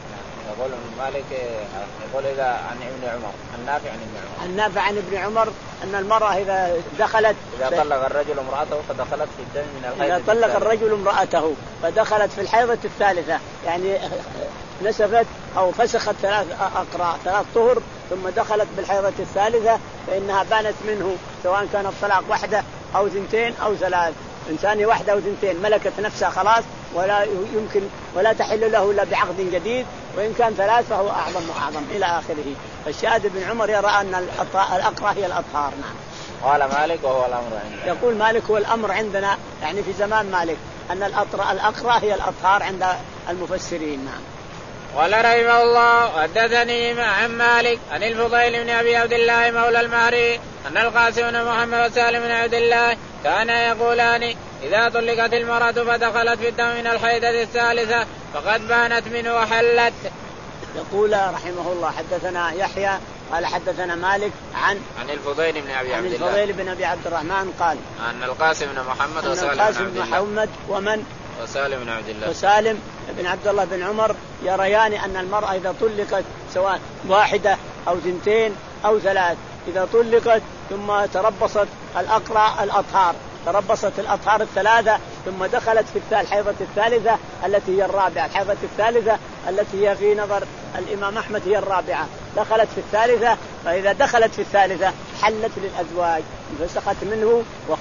يقول مالك يقول إذا عن ابن عمر النافع عن ابن عمر النافع عن ابن عمر أن المرأة إذا دخلت إذا طلق الرجل امرأته فدخلت في الدم من الحيض إذا طلق الرجل امرأته فدخلت في الحيضة الثالثة يعني نسفت أو فسخت ثلاث أقراء ثلاث طهر ثم دخلت بالحيضة الثالثة فإنها بانت منه سواء كان الطلاق واحدة أو ثنتين أو ثلاث. إنسان واحدة أو ثنتين ملكت نفسها خلاص ولا يمكن ولا تحل له إلا بعقد جديد، وإن كان ثلاث فهو أعظم وأعظم إلى آخره. فالشاهد بن عمر يرى أن الأقرى هي الأطهار. نعم. قال مالك وهو الأمر عندنا. يقول مالك هو الأمر عندنا يعني في زمان مالك أن الأطر الأقرى هي الأطهار عند المفسرين. نعم. قال رحمه الله حدثني عن مالك عن الفضيل بن أبي عبد الله مولى المهري أن القاسم بن محمد وسالم بن عبد الله كان يقولان إذا طلقت المرأة فدخلت في الدم من الحيضة الثالثة فقد بانت منه وحلت. يقول رحمه الله حدثنا يحيى قال حدثنا مالك عن عن الفضيل بن أبي عبد الله الفضيل بن أبي عبد الرحمن قال أن القاسم بن محمد وسالم بن محمد ومن وسالم بن عبد الله وسالم بن عبد الله بن عمر يريان أن المرأة إذا طلقت سواء واحدة أو ثنتين أو ثلاث إذا طلقت ثم تربصت الأقرى الأطهار تربصت الأطهار الثلاثة ثم دخلت في الحيضة الثالثة التي هي الرابعة. الحيضة الثالثة التي هي في نظر الإمام أحمد هي الرابعة دخلت في الثالثة. فإذا دخلت في الثالثة حلت للأزواج فسخت منه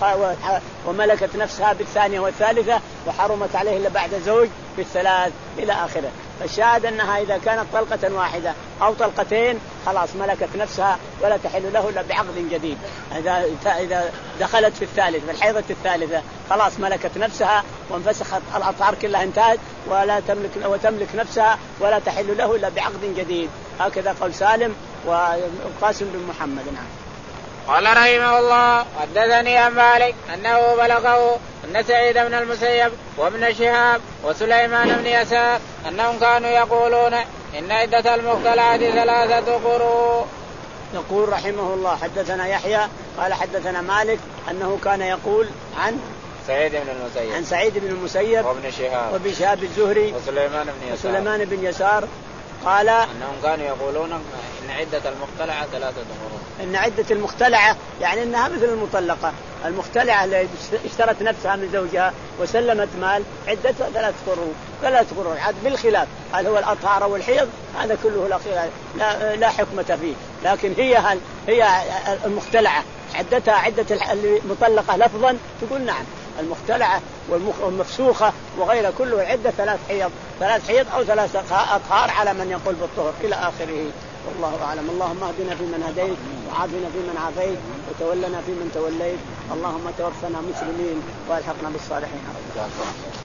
وملكت نفسها بالثانية والثالثة وحرمت عليه إلا بعد زوج بالثلاث إلى آخره. فالشاهد أنها إذا كانت طلقة واحدة أو طلقتين خلاص ملكت نفسها ولا تحل له إلا بعقد جديد. إذا إذا دخلت في الثالث في الحيضة الثالثة خلاص ملكت نفسها وانفسخت الأطهار كلها انتهت ولا تملك وتملك نفسها ولا تحل له إلا بعقد جديد. هكذا قول سالم والقاسم بن محمد. نعم. قال رحمه الله حدثني عن مالك أنه بلغه أن سعيد بن المسيب وابن شهاب وسليمان بن يسار أنهم كانوا يقولون إن عدة المختلعة ثلاثة قروء. يقول رحمه الله حدثنا يحيى قال حدثنا مالك أنه كان يقول عن سعيد بن المسيب عن سعيد بن المسيب وابن شهاب وابن شهاب الزهري وسليمان بن يسار وسليمان بن يسار قال أنهم كانوا يقولون إن عدة المختلعة ثلاثة قروء. إن عدة المختلعة يعني إنها مثل المطلقة. المختلعة اللي اشترت نفسها من زوجها وسلمت مال عدتها ثلاث قروء ثلاث قروء عاد بالخلاف هل هو الأطهار أو الحيض هذا كله لا خلاف لا, لا حكمة فيه. لكن هي هل هي المختلعة عدتها عدة المطلقة لفظا تقول نعم المختلعة والمفسوخة وغيرها كله عدة ثلاث حيض ثلاث حيض أو ثلاث أطهار على من يقول بالطهر إلى آخره. والله أعلم. اللهم اهدنا فيمن هديت وعافنا فيمن عافيت وتولنا فيمن توليت. اللهم توفنا مسلمين والحقنا بالصالحين.